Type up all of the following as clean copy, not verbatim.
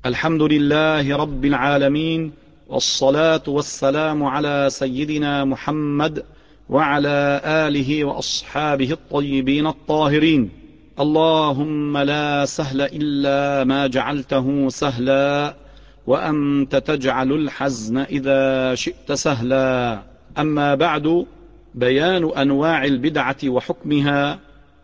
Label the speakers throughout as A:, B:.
A: الحمد لله رب العالمين، والصلاة والسلام على سيدنا محمد وعلى آله وأصحابه الطيبين الطاهرين. اللهم لا سهل إلا ما جعلته سهلا، وأنت تجعل الحزن إذا شئت سهلا. أما بعد، بيان أنواع البدعة وحكمها.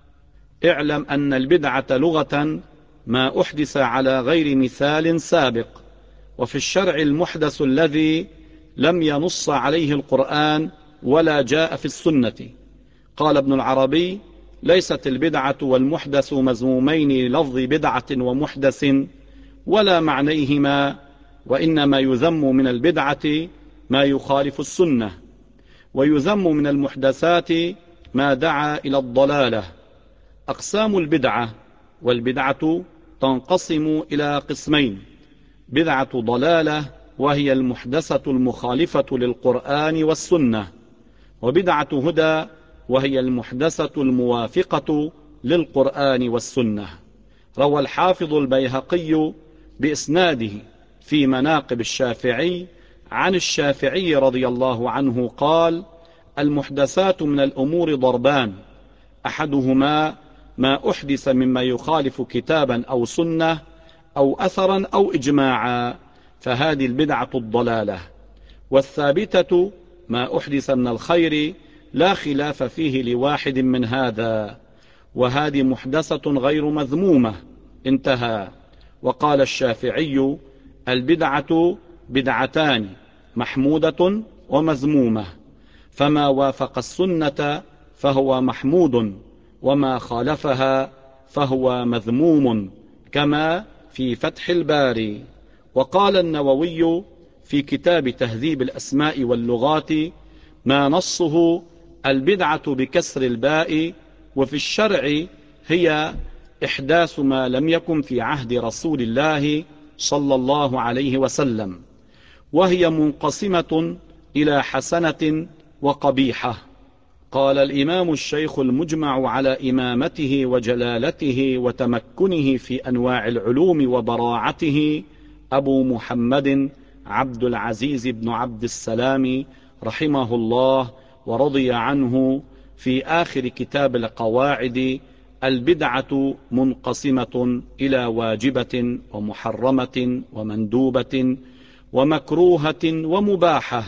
A: اعلم أن البدعة لغة ما أحدث على غير مثال سابق، وفي الشرع المحدث الذي لم ينص عليه القرآن ولا جاء في السنة. قال ابن العربي: ليست البدعة والمحدث مذمومين للفظ بدعة ومحدث ولا معنيهما، وإنما يذم من البدعة ما يخالف السنة، ويذم من المحدثات ما دعا إلى الضلالة. أقسام البدعة: والبدعة تنقسم إلى قسمين: بدعة ضلالة وهي المحدثة المخالفة للقرآن والسنة، وبدعة هدى وهي المحدثة الموافقة للقرآن والسنة. روى الحافظ البيهقي بإسناده في مناقب الشافعي عن الشافعي رضي الله عنه قال: المحدثات من الأمور ضربان: أحدهما ما أحدث مما يخالف كتابا أو سنة أو أثرا أو إجماعا، فهذه البدعة الضلالة. والثابتة ما أحدث من الخير لا خلاف فيه لواحد من هذا، وهذه محدثة غير مذمومة. انتهى. وقال الشافعي: البدعة بدعتان: محمودة ومذمومة، فما وافق السنة فهو محمود، وما خالفها فهو مذموم، كما في فتح الباري. وقال النووي في كتاب تهذيب الأسماء واللغات: ما نصه البدعة بكسر الباء، وفي الشرع هي إحداث ما لم يكن في عهد رسول الله صلى الله عليه وسلم، وهي منقسمة إلى حسنة وقبيحة. قال الإمام الشيخ المجمع على إمامته وجلالته وتمكنه في أنواع العلوم وبراعته أبو محمد عبد العزيز بن عبد السلام رحمه الله ورضي عنه في آخر كتاب القواعد: البدعة منقسمة إلى واجبة ومحرمة ومندوبة ومكروهة ومباحة.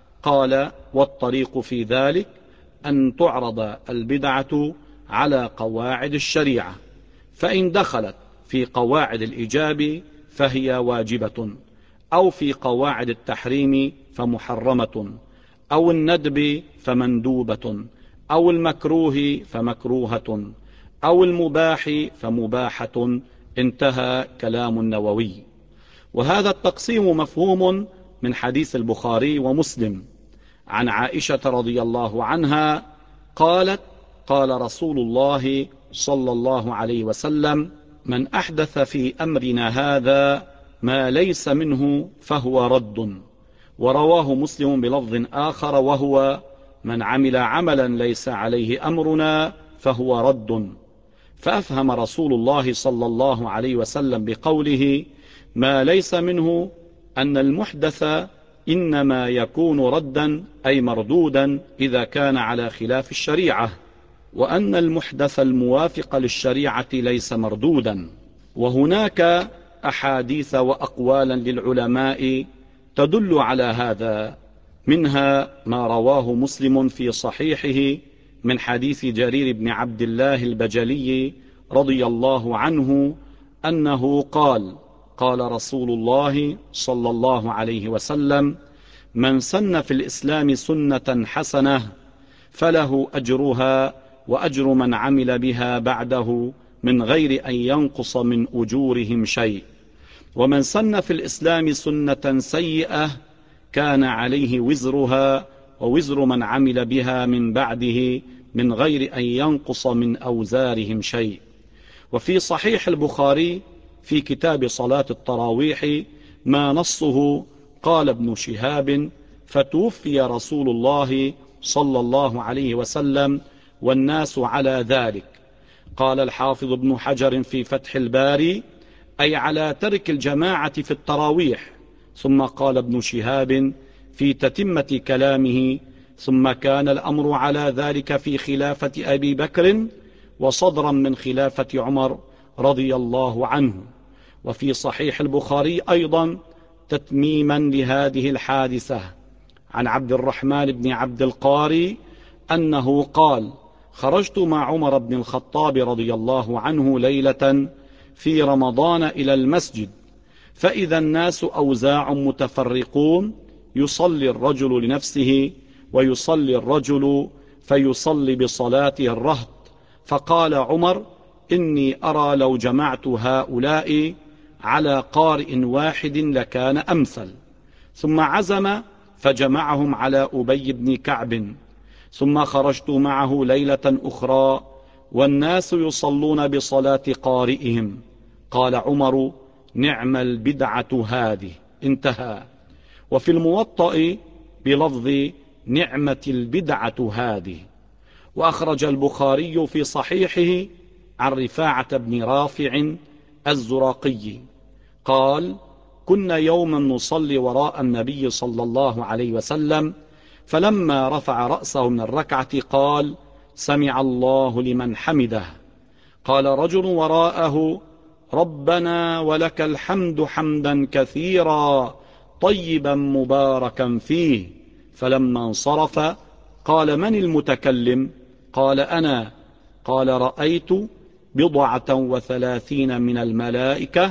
A: قال: والطريق في ذلك أن تعرض البدعة على قواعد الشريعة، فإن دخلت في قواعد الإيجاب فهي واجبة، أو في قواعد التحريم فمحرمة، أو الندب فمندوبة، أو المكروه فمكروهة، أو المباح فمباحة. انتهى كلام النووي. وهذا التقسيم مفهوم من حديث البخاري ومسلم عن عائشة رضي الله عنها قالت: قال رسول الله صلى الله عليه وسلم: من أحدث في أمرنا هذا ما ليس منه فهو رد. ورواه مسلم بلفظ آخر وهو: من عمل عملا ليس عليه أمرنا فهو رد. فأفهم رسول الله صلى الله عليه وسلم بقوله ما ليس منه أن المحدث إنما يكون ردا، أي مردودا إذا كان على خلاف الشريعة، وأن المحدث الموافق للشريعة ليس مردودا. وهناك أحاديث وأقوالا للعلماء تدل على هذا، منها ما رواه مسلم في صحيحه من حديث جرير بن عبد الله البجلي رضي الله عنه أنه قال: قال رسول الله صلى الله عليه وسلم: من سن في الإسلام سنة حسنة فله أجرها وأجر من عمل بها بعده من غير أن ينقص من أجورهم شيء، ومن سن في الإسلام سنة سيئة كان عليه وزرها ووزر من عمل بها من بعده من غير أن ينقص من أوزارهم شيء. وفي صحيح البخاري في كتاب صلاة التراويح ما نصه: قال ابن شهاب: فتوفي رسول الله صلى الله عليه وسلم والناس على ذلك. قال الحافظ ابن حجر في فتح الباري: أي على ترك الجماعة في التراويح. ثم قال ابن شهاب في تتمة كلامه: ثم كان الأمر على ذلك في خلافة أبي بكر وصدرا من خلافة عمر رضي الله عنه. وفي صحيح البخاري أيضا تتميما لهذه الحادثة عن عبد الرحمن بن عبد القاري أنه قال: خرجت مع عمر بن الخطاب رضي الله عنه ليلة في رمضان إلى المسجد، فإذا الناس أوزاع متفرقون، يصلي الرجل لنفسه ويصلي الرجل فيصلي بصلاته الرهط. فقال عمر: إني أرى لو جمعت هؤلاء على قارئ واحد لكان أمثل. ثم عزم فجمعهم على أبي بن كعب. ثم خرجت معه ليلة أخرى والناس يصلون بصلاة قارئهم. قال عمر: نعم البدعة هذه. انتهى. وفي الموطأ بلفظ: نعمة البدعة هذه. وأخرج البخاري في صحيحه عن رفاعة بن رافع الزراقي قال: كنا يوما نصلي وراء النبي صلى الله عليه وسلم، فلما رفع رأسه من الركعة قال: سمع الله لمن حمده. قال رجل وراءه: ربنا ولك الحمد حمدا كثيرا طيبا مباركا فيه. فلما انصرف قال: من المتكلم؟ قال: أنا. قال: رأيت 37 من الملائكة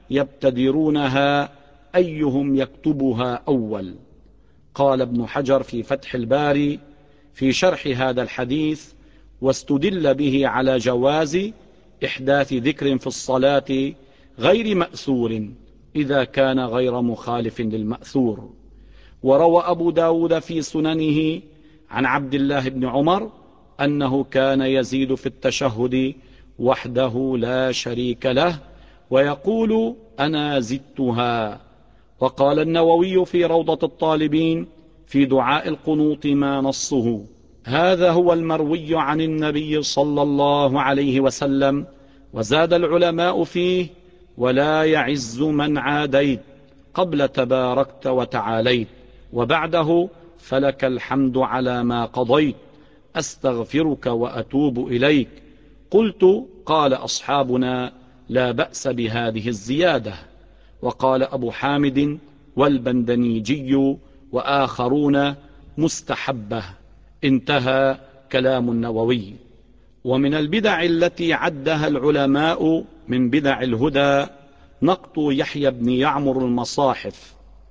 A: يبتدرونها أيهم يكتبها أول. قال ابن حجر في فتح الباري في شرح هذا الحديث: واستدل به على جواز إحداث ذكر في الصلاة غير مأثور إذا كان غير مخالف للمأثور. وروى أبو داود في سننه عن عبد الله بن عمر أنه كان يزيد في التشهد وحده لا شريك له ويقول: أنا زدتها. وقال النووي في روضة الطالبين في دعاء القنوط ما نصه: هذا هو المروي عن النبي صلى الله عليه وسلم. وزاد العلماء فيه: ولا يعز من عاديت قبل تباركت وتعاليت، وبعده فلك الحمد على ما قضيت، أستغفرك وأتوب إليك. قلت: قال أصحابنا: لا بأس بهذه الزيادة. وقال أبو حامد والبندنيجي وآخرون: مستحبة. انتهى كلام النووي. ومن البدع التي عدها العلماء من بدع الهدى نقط يحيى بن يعمر المصاحف.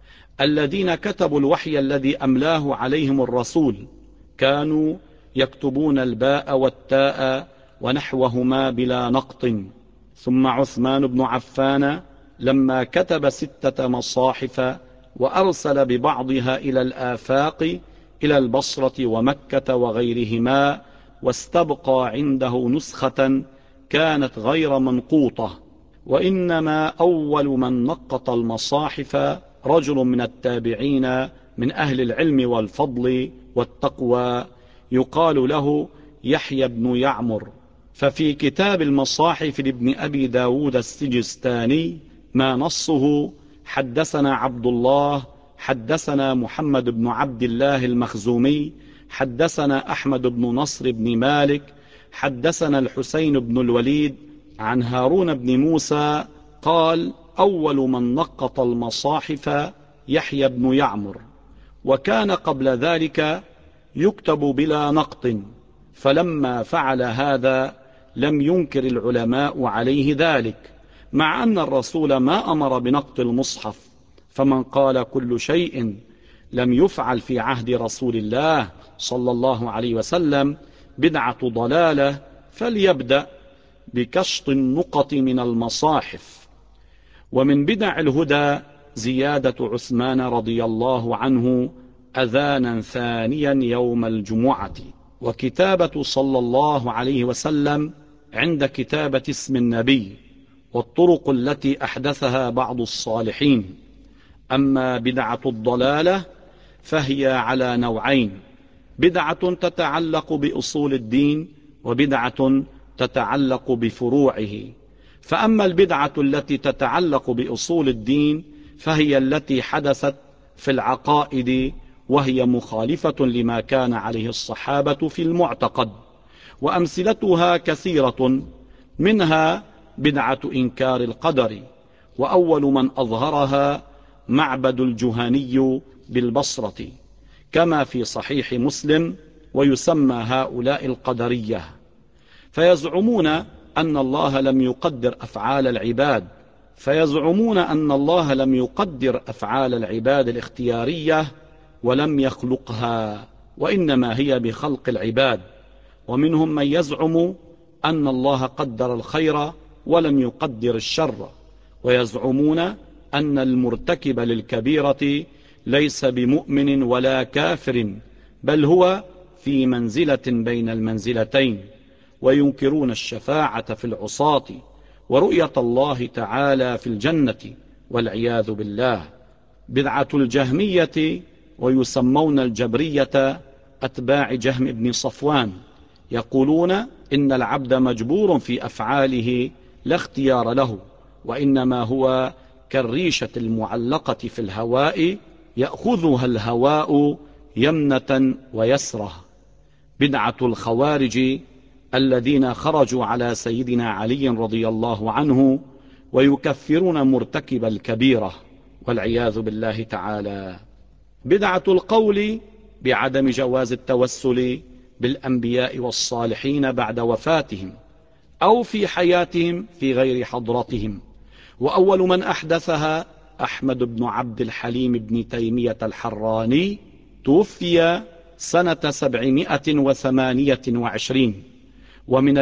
A: الذين كتبوا الوحي الذي أملاه عليهم الرسول كانوا يكتبون الباء والتاء ونحوهما بلا نقط. ثم عثمان بن عفان لما كتب 6 مصاحف وأرسل ببعضها إلى الآفاق إلى البصرة ومكة وغيرهما، واستبقى عنده نسخة كانت غير منقوطة. وإنما أول من نقط المصاحف رجل من التابعين من أهل العلم والفضل والتقوى يقال له يحيى بن يعمر. ففي كتاب المصاحف لابن أبي داود السجستاني ما نصه: حدثنا عبد الله، حدثنا محمد بن عبد الله المخزومي، حدثنا أحمد بن نصر بن مالك، حدثنا الحسين بن الوليد عن هارون بن موسى قال: أول من نقط المصاحف يحيى بن يعمر، وكان قبل ذلك يكتب بلا نقط، فلما فعل هذا لم ينكر العلماء عليه ذلك، مع أن الرسول ما أمر بنقط المصحف. فمن قال كل شيء لم يفعل في عهد رسول الله صلى الله عليه وسلم بدعة ضلالة فليبدأ بكشط النقط من المصاحف. ومن بدع الهدى زيادة عثمان رضي الله عنه أذانا ثانيا يوم الجمعة، وكتابة صلى الله عليه وسلم عند كتابة اسم النبي، والطرق التي أحدثها بعض الصالحين. أما بدعة الضلالة فهي على نوعين: بدعة تتعلق بأصول الدين، وبدعة تتعلق بفروعه. فأما البدعة التي تتعلق بأصول الدين فهي التي حدثت في العقائد، وهي مخالفة لما كان عليه الصحابة في المعتقد، وأمثلتها كثيرة، منها بدعة إنكار القدر، وأول من أظهرها معبد الجهني بالبصرة كما في صحيح مسلم. ويسمى هؤلاء القدرية، فيزعمون أن الله لم يقدر أفعال العباد الاختيارية ولم يخلقها، وإنما هي بخلق العباد. ومنهم من يزعم أن الله قدر الخير ولم يقدر الشر، ويزعمون أن المرتكب للكبيرة ليس بمؤمن ولا كافر، بل هو في منزلة بين المنزلتين، وينكرون الشفاعة في العصاة ورؤية الله تعالى في الجنة والعياذ بالله. بدعة الجهمية، ويسمون الجبرية أتباع جهم بن صفوان، يقولون إن العبد مجبور في أفعاله لا اختيار له، وإنما هو كالريشة المعلقة في الهواء يأخذها الهواء يمنة ويسرة. بدعة الخوارج الذين خرجوا على سيدنا علي رضي الله عنه ويكفرون مرتكب الكبيرة والعياذ بالله تعالى. بدعة القول بعدم جواز التوسل بالأنبياء والصالحين بعد وفاتهم أو في حياتهم في غير حضرتهم، وأول من أحدثها أحمد بن عبد الحليم بن تيمية الحراني، توفي سنة 728. ومن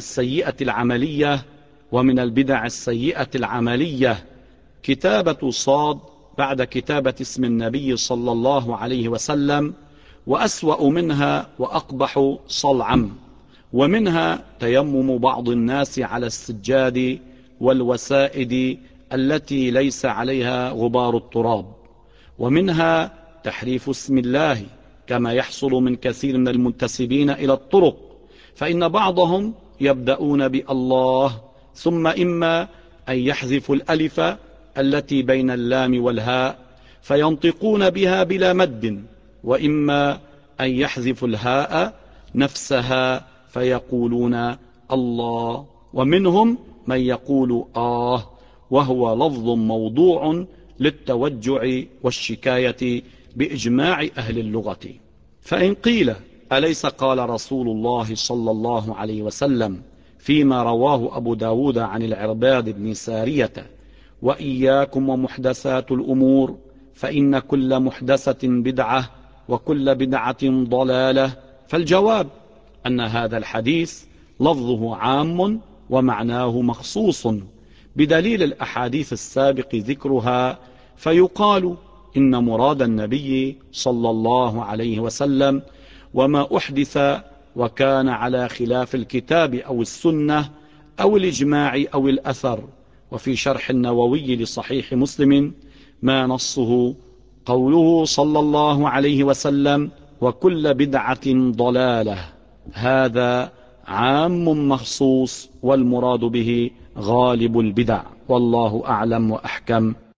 A: البدع السيئة العملية كتابة صاد بعد كتابة اسم النبي صلى الله عليه وسلم، وأسوأ منها وأقبح صلعم. ومنها تيمم بعض الناس على السجاد والوسائد التي ليس عليها غبار التراب. ومنها تحريف اسم الله كما يحصل من كثير من المنتسبين إلى الطرق، فإن بعضهم يبدأون بالله ثم إما أن يحذف الألف التي بين اللام والهاء فينطقون بها بلا مد، وإما أن يحذف الهاء نفسها فيقولون الله. ومنهم من يقول وهو لفظ موضوع للتوجع والشكاية بإجماع أهل اللغة. فإن قيل أليس قال رسول الله صلى الله عليه وسلم فيما رواه أبو داود عن العرباد بن سارية: وإياكم ومحدثات الأمور فإن كل محدثة بدعة وكل بدعة ضلالة؟ فالجواب أن هذا الحديث لفظه عام ومعناه مخصوص بدليل الأحاديث السابق ذكرها، فيقال إن مراد النبي صلى الله عليه وسلم وما أحدث وكان على خلاف الكتاب أو السنة أو الإجماع أو الأثر. وفي شرح النووي لصحيح مسلم ما نصه قوله صلى الله عليه وسلم: وكل بدعة ضلالة. هذا عام مخصوص، والمراد به غالب البدع، والله أعلم وأحكم.